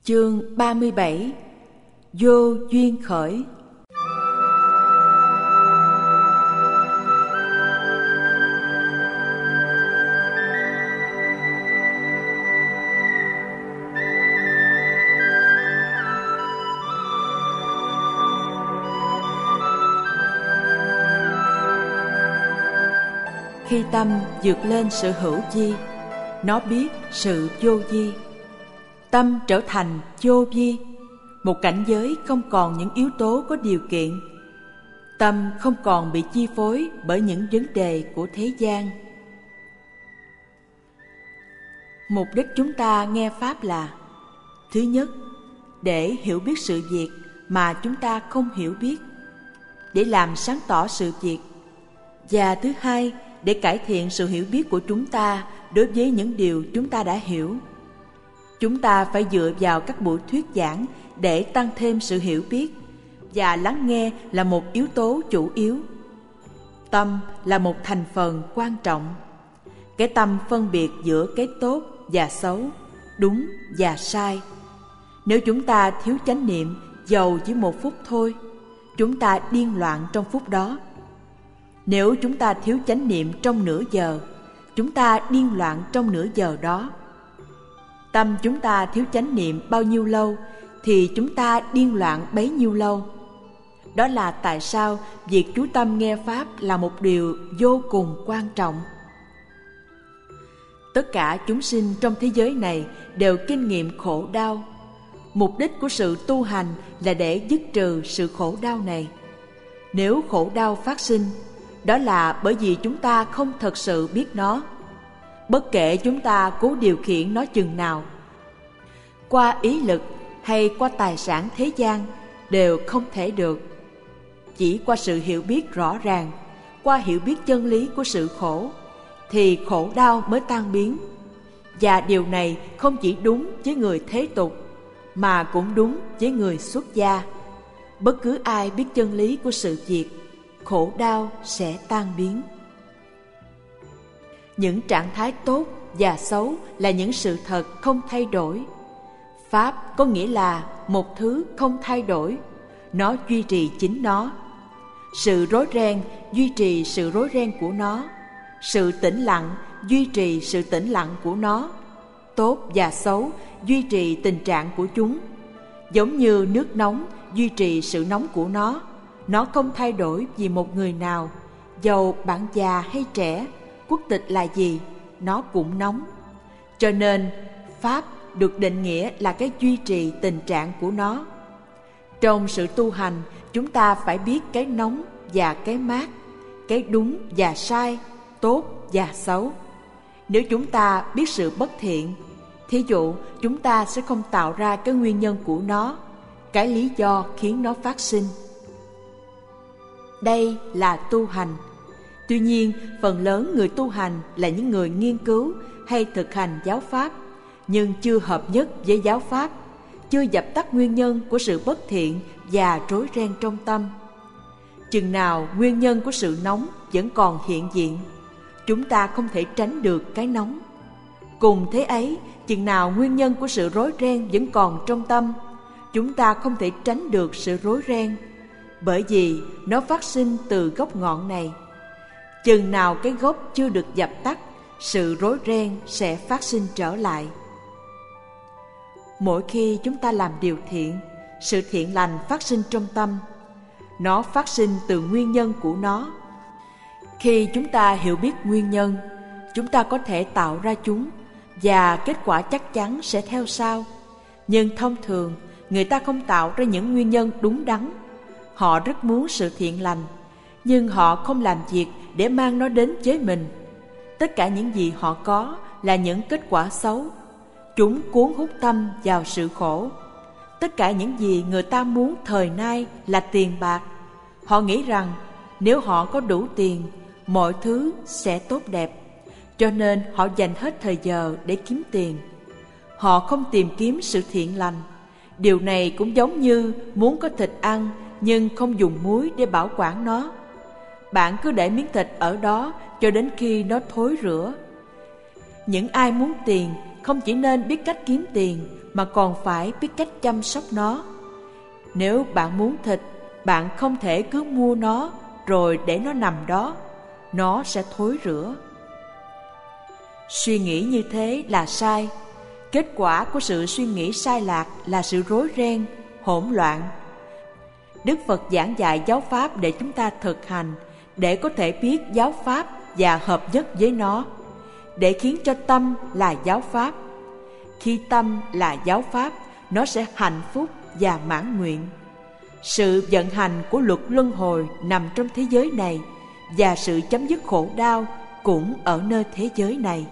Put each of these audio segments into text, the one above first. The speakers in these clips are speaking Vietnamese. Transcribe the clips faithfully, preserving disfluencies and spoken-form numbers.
Chương ba mươi bảy. Vô duyên khởi. Khi tâm vượt lên sự hữu vi, nó biết sự vô vi. Tâm trở thành vô vi, một cảnh giới không còn những yếu tố có điều kiện. Tâm không còn bị chi phối bởi những vấn đề của thế gian. Mục đích chúng ta nghe Pháp là: thứ nhất, để hiểu biết sự việc mà chúng ta không hiểu biết, để làm sáng tỏ sự việc. Và thứ hai, để cải thiện sự hiểu biết của chúng ta đối với những điều chúng ta đã hiểu. Chúng ta phải dựa vào các buổi thuyết giảng để tăng thêm sự hiểu biết, và lắng nghe là một yếu tố chủ yếu. Tâm là một thành phần quan trọng. Cái tâm phân biệt giữa cái tốt và xấu, đúng và sai. Nếu chúng ta thiếu chánh niệm dầu chỉ một phút thôi, chúng ta điên loạn trong phút đó. Nếu chúng ta thiếu chánh niệm trong nửa giờ, chúng ta điên loạn trong nửa giờ đó. Tâm chúng ta thiếu chánh niệm bao nhiêu lâu thì chúng ta điên loạn bấy nhiêu lâu. Đó là tại sao việc chú tâm nghe Pháp là một điều vô cùng quan trọng. Tất cả chúng sinh trong thế giới này đều kinh nghiệm khổ đau. Mục đích của sự tu hành là để dứt trừ sự khổ đau này. Nếu khổ đau phát sinh, đó là bởi vì chúng ta không thật sự biết nó. Bất kể chúng ta cố điều khiển nó chừng nào, qua ý lực hay qua tài sản thế gian, đều không thể được. Chỉ qua sự hiểu biết rõ ràng, qua hiểu biết chân lý của sự khổ, thì khổ đau mới tan biến. Và điều này không chỉ đúng với người thế tục, mà cũng đúng với người xuất gia. Bất cứ ai biết chân lý của sự việc, khổ đau sẽ tan biến. Những trạng thái tốt và xấu là những sự thật không thay đổi. Pháp có nghĩa là một thứ không thay đổi, nó duy trì chính nó. Sự rối ren duy trì sự rối ren của nó. Sự tĩnh lặng duy trì sự tĩnh lặng của nó. Tốt và xấu duy trì tình trạng của chúng. Giống như nước nóng duy trì sự nóng của nó. Nó không thay đổi vì một người nào, dầu bạn già hay trẻ, quốc tịch là gì, nó cũng nóng. Cho nên Pháp được định nghĩa là cái duy trì tình trạng của nó. Trong sự tu hành, chúng ta phải biết cái nóng và cái mát, cái đúng và sai, tốt và xấu. Nếu chúng ta biết sự bất thiện, thí dụ chúng ta sẽ không tạo ra cái nguyên nhân của nó, cái lý do khiến nó phát sinh. Đây là tu hành. Tuy nhiên, phần lớn người tu hành là những người nghiên cứu hay thực hành giáo pháp, nhưng chưa hợp nhất với giáo pháp, chưa dập tắt nguyên nhân của sự bất thiện và rối ren trong tâm. Chừng nào nguyên nhân của sự nóng vẫn còn hiện diện, chúng ta không thể tránh được cái nóng. Cùng thế ấy, chừng nào nguyên nhân của sự rối ren vẫn còn trong tâm, chúng ta không thể tránh được sự rối ren, bởi vì nó phát sinh từ gốc ngọn này. Chừng nào cái gốc chưa được dập tắt, sự rối ren sẽ phát sinh trở lại. Mỗi khi chúng ta làm điều thiện, sự thiện lành phát sinh trong tâm. Nó phát sinh từ nguyên nhân của nó. Khi chúng ta hiểu biết nguyên nhân, chúng ta có thể tạo ra chúng, và kết quả chắc chắn sẽ theo sau. Nhưng thông thường, người ta không tạo ra những nguyên nhân đúng đắn. Họ rất muốn sự thiện lành, nhưng họ không làm việc để mang nó đến với mình. Tất cả những gì họ có là những kết quả xấu. Chúng cuốn hút tâm vào sự khổ. Tất cả những gì người ta muốn thời nay là tiền bạc. Họ nghĩ rằng nếu họ có đủ tiền, mọi thứ sẽ tốt đẹp. Cho nên họ dành hết thời giờ để kiếm tiền. Họ không tìm kiếm sự thiện lành. Điều này cũng giống như muốn có thịt ăn nhưng không dùng muối để bảo quản nó. Bạn cứ để miếng thịt ở đó cho đến khi nó thối rữa. Những ai muốn tiền không chỉ nên biết cách kiếm tiền mà còn phải biết cách chăm sóc nó. Nếu bạn muốn thịt, bạn không thể cứ mua nó rồi để nó nằm đó, nó sẽ thối rữa. Suy nghĩ như thế là sai. Kết quả của sự suy nghĩ sai lạc là sự rối ren, hỗn loạn. Đức Phật giảng dạy giáo pháp để chúng ta thực hành, để có thể biết giáo pháp và hợp nhất với nó, để khiến cho tâm là giáo pháp. Khi tâm là giáo pháp, nó sẽ hạnh phúc và mãn nguyện. Sự vận hành của luật luân hồi nằm trong thế giới này, và sự chấm dứt khổ đau cũng ở nơi thế giới này.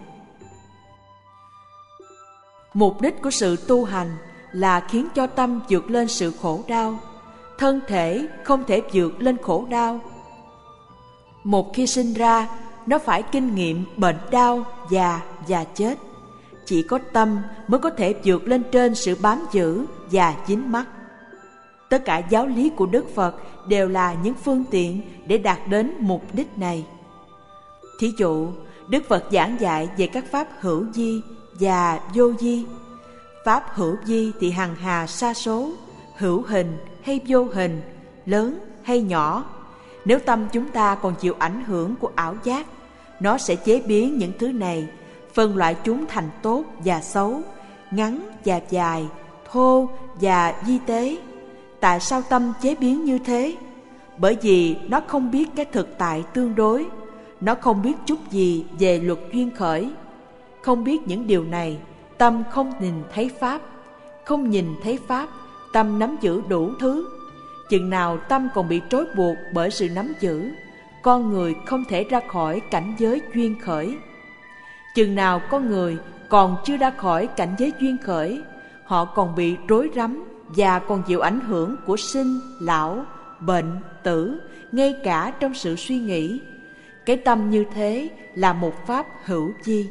Mục đích của sự tu hành là khiến cho tâm vượt lên sự khổ đau. Thân thể không thể vượt lên khổ đau. Một khi sinh ra, nó phải kinh nghiệm bệnh đau, già và chết. Chỉ có tâm mới có thể vượt lên trên sự bám giữ và dính mắc. Tất cả giáo lý của Đức Phật đều là những phương tiện để đạt đến mục đích này. Thí dụ, Đức Phật giảng dạy về các pháp hữu vi và vô vi. Pháp hữu vi thì hằng hà sa số, hữu hình hay vô hình, lớn hay nhỏ. Nếu tâm chúng ta còn chịu ảnh hưởng của ảo giác, nó sẽ chế biến những thứ này, phân loại chúng thành tốt và xấu, ngắn và dài, thô và vi tế. Tại sao tâm chế biến như thế? Bởi vì nó không biết cái thực tại tương đối. Nó không biết chút gì về luật duyên khởi. Không biết những điều này, tâm không nhìn thấy Pháp. Không nhìn thấy Pháp, tâm nắm giữ đủ thứ. Chừng nào tâm còn bị trói buộc bởi sự nắm giữ, con người không thể ra khỏi cảnh giới duyên khởi. Chừng nào con người còn chưa ra khỏi cảnh giới duyên khởi, họ còn bị rối rắm và còn chịu ảnh hưởng của sinh, lão, bệnh, tử, ngay cả trong sự suy nghĩ. Cái tâm như thế là một pháp hữu vi.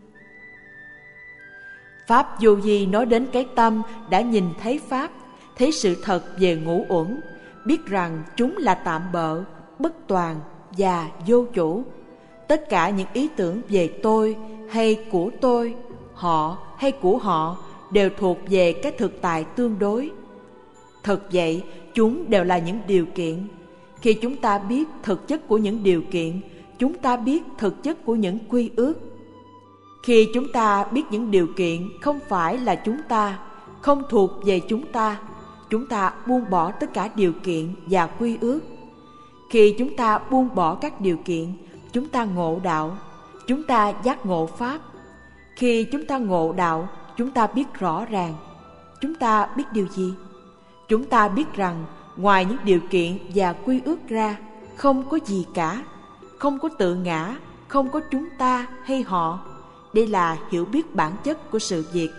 Pháp vô vi nói đến cái tâm đã nhìn thấy Pháp, thấy sự thật về ngũ uẩn, biết rằng chúng là tạm bợ, bất toàn và vô chủ. Tất cả những ý tưởng về tôi hay của tôi, họ hay của họ đều thuộc về cái thực tại tương đối. Thực vậy, chúng đều là những điều kiện. Khi chúng ta biết thực chất của những điều kiện, chúng ta biết thực chất của những quy ước. Khi chúng ta biết những điều kiện không phải là chúng ta, không thuộc về chúng ta, chúng ta buông bỏ tất cả điều kiện và quy ước. Khi chúng ta buông bỏ các điều kiện, chúng ta ngộ đạo, chúng ta giác ngộ Pháp. Khi chúng ta ngộ đạo, chúng ta biết rõ ràng. Chúng ta biết điều gì? Chúng ta biết rằng ngoài những điều kiện và quy ước ra, không có gì cả, không có tự ngã, không có chúng ta hay họ. Đây là hiểu biết bản chất của sự việc.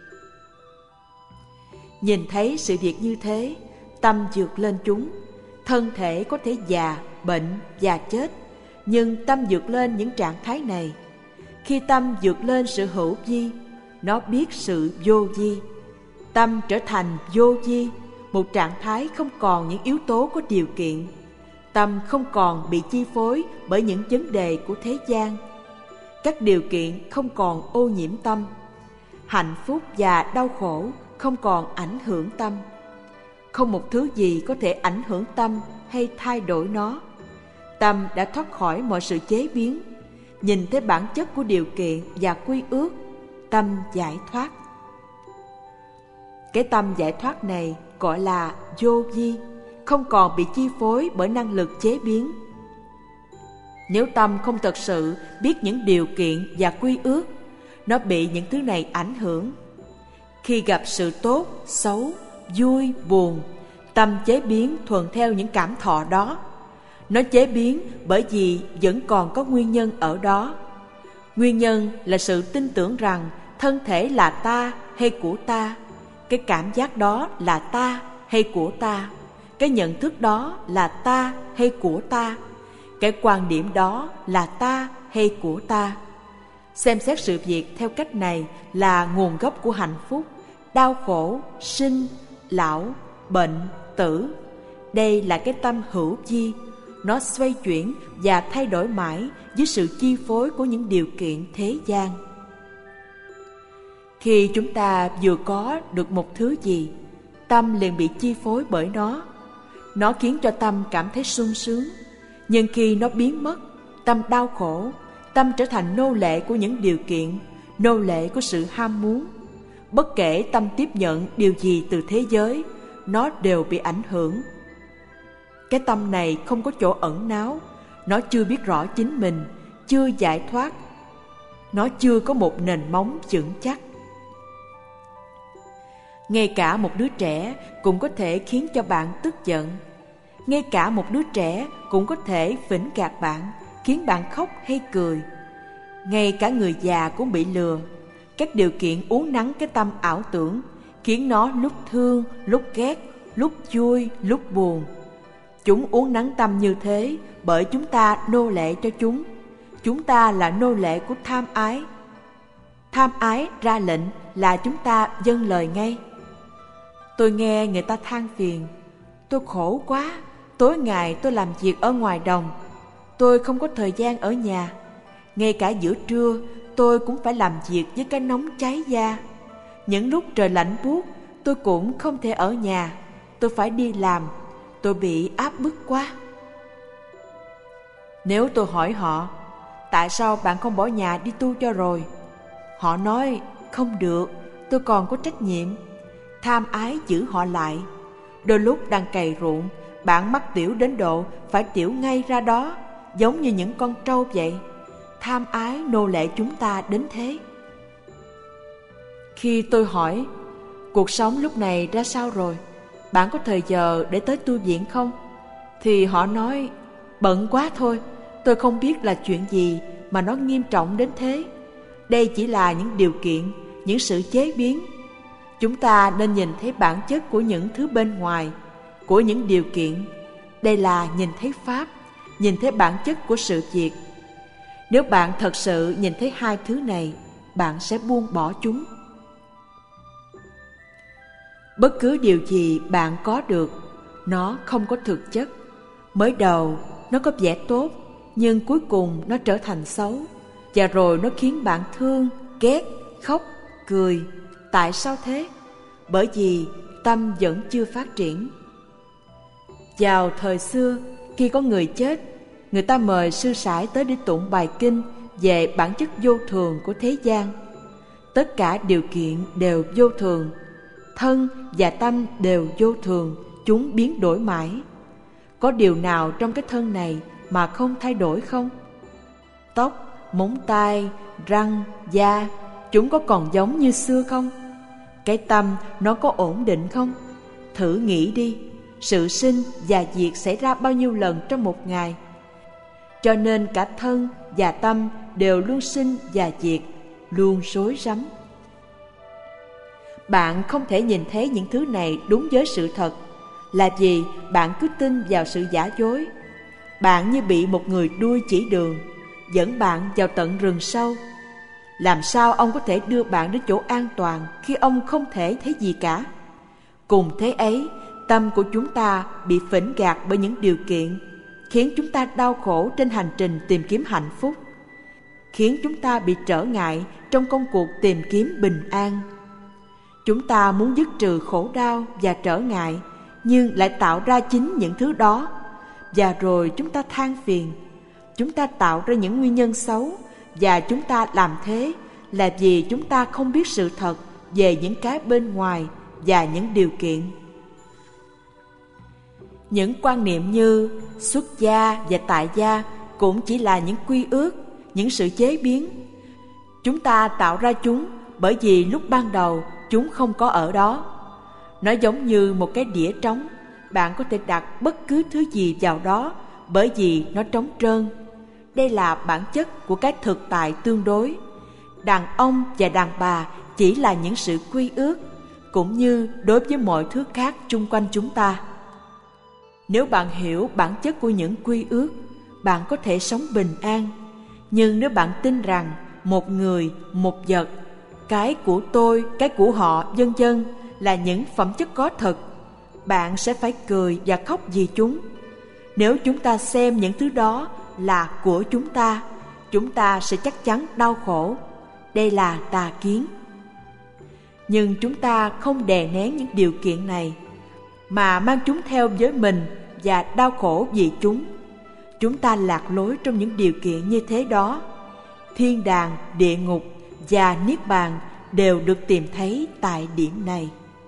Nhìn thấy sự việc như thế, tâm vượt lên chúng. Thân thể có thể già, bệnh và chết, nhưng tâm vượt lên những trạng thái này. Khi tâm vượt lên sự hữu vi, nó biết sự vô vi. Tâm trở thành vô vi, một trạng thái không còn những yếu tố có điều kiện. Tâm không còn bị chi phối bởi những vấn đề của thế gian. Các điều kiện không còn ô nhiễm tâm. Hạnh phúc và đau khổ không còn ảnh hưởng tâm. Không một thứ gì có thể ảnh hưởng tâm hay thay đổi nó. Tâm đã thoát khỏi mọi sự chế biến, nhìn thấy bản chất của điều kiện và quy ước. Tâm giải thoát. Cái tâm giải thoát này gọi là vô vi, không còn bị chi phối bởi năng lực chế biến. Nếu tâm không thật sự biết những điều kiện và quy ước, nó bị những thứ này ảnh hưởng. Khi gặp sự tốt, xấu, vui, buồn, tâm chế biến thuận theo những cảm thọ đó. Nó chế biến bởi vì vẫn còn có nguyên nhân ở đó. Nguyên nhân là sự tin tưởng rằng thân thể là ta hay của ta. Cái cảm giác đó là ta hay của ta. Cái nhận thức đó là ta hay của ta. Cái quan điểm đó là ta hay của ta. Xem xét sự việc theo cách này là nguồn gốc của hạnh phúc, đau khổ, sinh, lão, bệnh, tử. Đây là cái tâm hữu vi. Nó xoay chuyển và thay đổi mãi dưới sự chi phối của những điều kiện thế gian. Khi chúng ta vừa có được một thứ gì, tâm liền bị chi phối bởi nó. Nó khiến cho tâm cảm thấy sung sướng. Nhưng khi nó biến mất, tâm đau khổ, tâm trở thành nô lệ của những điều kiện, nô lệ của sự ham muốn. Bất kể tâm tiếp nhận điều gì từ thế giới, nó đều bị ảnh hưởng. Cái tâm này không có chỗ ẩn náu, nó chưa biết rõ chính mình, chưa giải thoát, nó chưa có một nền móng vững chắc. Ngay cả một đứa trẻ cũng có thể khiến cho bạn tức giận. Ngay cả một đứa trẻ cũng có thể phỉnh gạt bạn, khiến bạn khóc hay cười. Ngay cả người già cũng bị lừa. Các điều kiện uốn nắn cái tâm ảo tưởng, khiến nó lúc thương, lúc ghét, lúc vui, lúc buồn. Chúng uốn nắn tâm như thế bởi chúng ta nô lệ cho chúng. Chúng ta là nô lệ của tham ái. Tham ái ra lệnh là chúng ta vâng lời ngay. Tôi nghe người ta than phiền: tôi khổ quá, tối ngày tôi làm việc ở ngoài đồng, tôi không có thời gian ở nhà. Ngay cả giữa trưa tôi cũng phải làm việc với cái nóng cháy da. Những lúc trời lạnh buốt tôi cũng không thể ở nhà, tôi phải đi làm, tôi bị áp bức quá. Nếu tôi hỏi họ: tại sao bạn không bỏ nhà đi tu cho rồi? Họ nói: không được, tôi còn có trách nhiệm. Tham ái giữ họ lại. Đôi lúc đang cày ruộng, bạn mắc tiểu đến độ phải tiểu ngay ra đó, giống như những con trâu vậy. Tham ái nô lệ chúng ta đến thế. Khi tôi hỏi: cuộc sống lúc này ra sao rồi? Bạn có thời giờ để tới tu viện không? Thì họ nói: bận quá thôi, tôi không biết là chuyện gì mà nó nghiêm trọng đến thế. Đây chỉ là những điều kiện, những sự chế biến. Chúng ta nên nhìn thấy bản chất của những thứ bên ngoài, của những điều kiện. Đây là nhìn thấy Pháp, nhìn thấy bản chất của sự việc. Nếu bạn thật sự nhìn thấy hai thứ này, bạn sẽ buông bỏ chúng. Bất cứ điều gì bạn có được, nó không có thực chất. Mới đầu nó có vẻ tốt, nhưng cuối cùng nó trở thành xấu. Và rồi nó khiến bạn thương, ghét, khóc, cười. Tại sao thế? Bởi vì tâm vẫn chưa phát triển. Vào thời xưa, khi có người chết, người ta mời sư sãi tới để tụng bài kinh về bản chất vô thường của thế gian. Tất cả điều kiện đều vô thường. Thân và tâm đều vô thường, chúng biến đổi mãi. Có điều nào trong cái thân này mà không thay đổi không? Tóc, móng tay, răng, da, chúng có còn giống như xưa không? Cái tâm nó có ổn định không? Thử nghĩ đi, sự sinh và diệt xảy ra bao nhiêu lần trong một ngày? Cho nên cả thân và tâm đều luôn sinh và diệt, luôn rối rắm. Bạn không thể nhìn thấy những thứ này đúng với sự thật, là vì bạn cứ tin vào sự giả dối. Bạn như bị một người đuôi chỉ đường, dẫn bạn vào tận rừng sâu. Làm sao ông có thể đưa bạn đến chỗ an toàn khi ông không thể thấy gì cả? Cùng thế ấy, tâm của chúng ta bị phỉnh gạt bởi những điều kiện, khiến chúng ta đau khổ trên hành trình tìm kiếm hạnh phúc, khiến chúng ta bị trở ngại trong công cuộc tìm kiếm bình an. Chúng ta muốn dứt trừ khổ đau và trở ngại, nhưng lại tạo ra chính những thứ đó. Và rồi chúng ta than phiền. Chúng ta tạo ra những nguyên nhân xấu, và chúng ta làm thế là vì chúng ta không biết sự thật về những cái bên ngoài và những điều kiện. Những quan niệm như xuất gia và tại gia cũng chỉ là những quy ước, những sự chế biến. Chúng ta tạo ra chúng bởi vì lúc ban đầu chúng không có ở đó. Nó giống như một cái đĩa trống, bạn có thể đặt bất cứ thứ gì vào đó bởi vì nó trống trơn. Đây là bản chất của cái thực tại tương đối. Đàn ông và đàn bà chỉ là những sự quy ước, cũng như đối với mọi thứ khác chung quanh chúng ta. Nếu bạn hiểu bản chất của những quy ước, bạn có thể sống bình an. Nhưng nếu bạn tin rằng một người, một vật, cái của tôi, cái của họ, vân vân là những phẩm chất có thật, bạn sẽ phải cười và khóc vì chúng. Nếu chúng ta xem những thứ đó là của chúng ta, chúng ta sẽ chắc chắn đau khổ. Đây là tà kiến. Nhưng chúng ta không đè nén những điều kiện này, mà mang chúng theo với mình và đau khổ vì chúng. Chúng ta lạc lối trong những điều kiện như thế đó. Thiên đàng, địa ngục và niết bàn đều được tìm thấy tại điểm này.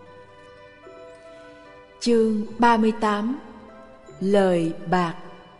Chương ba mươi tám. Lời bạc.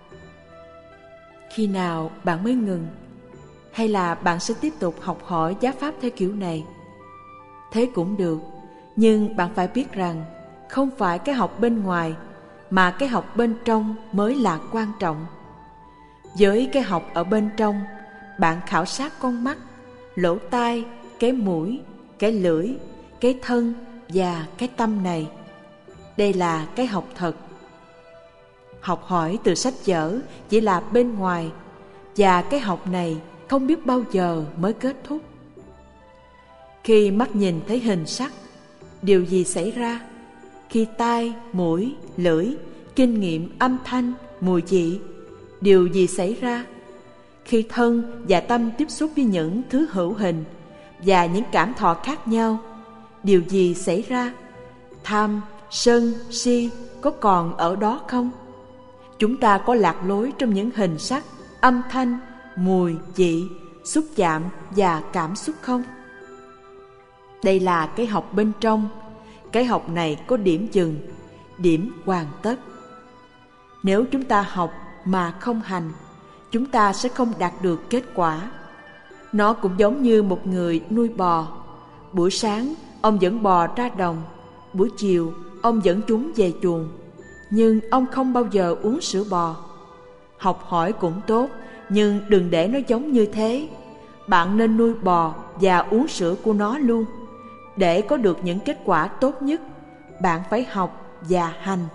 Khi nào bạn mới ngừng? Hay là bạn sẽ tiếp tục học hỏi giáo pháp theo kiểu này? Thế cũng được, nhưng bạn phải biết rằng không phải cái học bên ngoài, mà cái học bên trong mới là quan trọng. Với cái học ở bên trong, bạn khảo sát con mắt, lỗ tai, cái mũi, cái lưỡi, cái thân và cái tâm này. Đây là cái học thật. Học hỏi từ sách vở chỉ là bên ngoài, và cái học này không biết bao giờ mới kết thúc. Khi mắt nhìn thấy hình sắc, điều gì xảy ra? Khi tai, mũi, lưỡi kinh nghiệm âm thanh, mùi vị, điều gì xảy ra? Khi thân và tâm tiếp xúc với những thứ hữu hình và những cảm thọ khác nhau, điều gì xảy ra? Tham, sân, si có còn ở đó không? Chúng ta có lạc lối trong những hình sắc, âm thanh, mùi, vị, xúc chạm và cảm xúc không? Đây là cái học bên trong. Cái học này có điểm dừng, điểm hoàn tất. Nếu chúng ta học mà không hành, chúng ta sẽ không đạt được kết quả. Nó cũng giống như một người nuôi bò. Buổi sáng, ông dẫn bò ra đồng. Buổi chiều, ông dẫn chúng về chuồng. Nhưng ông không bao giờ uống sữa bò. Học hỏi cũng tốt, nhưng đừng để nó giống như thế. Bạn nên nuôi bò và uống sữa của nó luôn. Để có được những kết quả tốt nhất, bạn phải học và hành.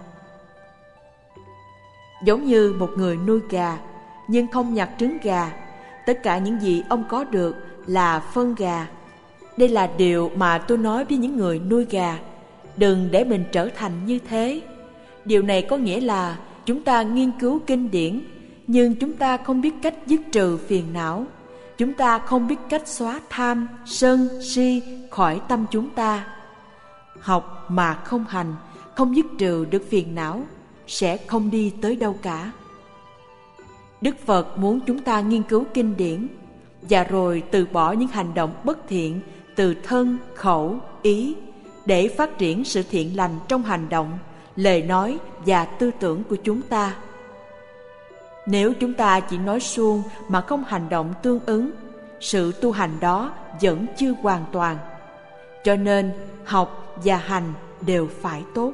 Giống như một người nuôi gà, nhưng không nhặt trứng gà. Tất cả những gì ông có được là phân gà. Đây là điều mà tôi nói với những người nuôi gà. Đừng để mình trở thành như thế. Điều này có nghĩa là chúng ta nghiên cứu kinh điển, nhưng chúng ta không biết cách dứt trừ phiền não. Chúng ta không biết cách xóa tham, sân, si khỏi tâm chúng ta. Học mà không hành, không dứt trừ được phiền não, sẽ không đi tới đâu cả. Đức Phật muốn chúng ta nghiên cứu kinh điển, và rồi từ bỏ những hành động bất thiện từ thân, khẩu, ý, để phát triển sự thiện lành trong hành động, lời nói và tư tưởng của chúng ta. Nếu chúng ta chỉ nói suông mà không hành động tương ứng, sự tu hành đó vẫn chưa hoàn toàn. Cho nên học và hành đều phải tốt.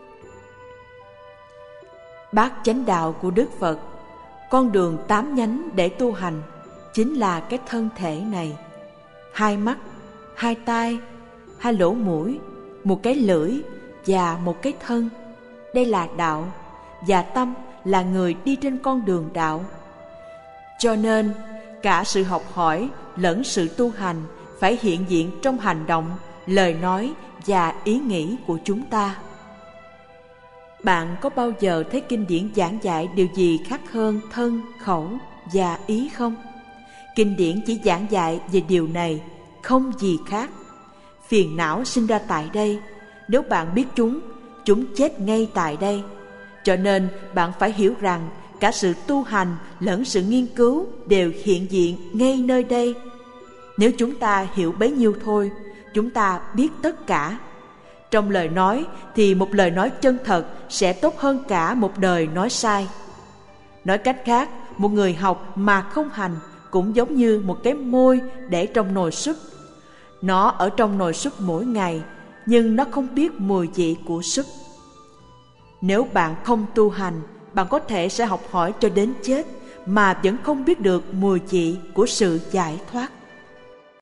Bát chánh đạo của Đức Phật, con đường tám nhánh để tu hành, chính là cái thân thể này. Hai mắt, hai tai, hai lỗ mũi, một cái lưỡi và một cái thân. Đây là đạo, và tâm là người đi trên con đường đạo. Cho nên cả sự học hỏi lẫn sự tu hành phải hiện diện trong hành động, lời nói và ý nghĩ của chúng ta. Bạn có bao giờ thấy kinh điển giảng dạy điều gì khác hơn thân, khẩu và ý không? Kinh điển chỉ giảng dạy về điều này, không gì khác. Phiền não sinh ra tại đây. Nếu bạn biết chúng, chúng chết ngay tại đây. Cho nên bạn phải hiểu rằng cả sự tu hành lẫn sự nghiên cứu đều hiện diện ngay nơi đây. Nếu chúng ta hiểu bấy nhiêu thôi, chúng ta biết tất cả. Trong lời nói thì một lời nói chân thật sẽ tốt hơn cả một đời nói sai. Nói cách khác, một người học mà không hành cũng giống như một cái môi để trong nồi súp. Nó ở trong nồi súp mỗi ngày, nhưng nó không biết mùi vị của súp. Nếu bạn không tu hành, bạn có thể sẽ học hỏi cho đến chết mà vẫn không biết được mùi vị của sự giải thoát.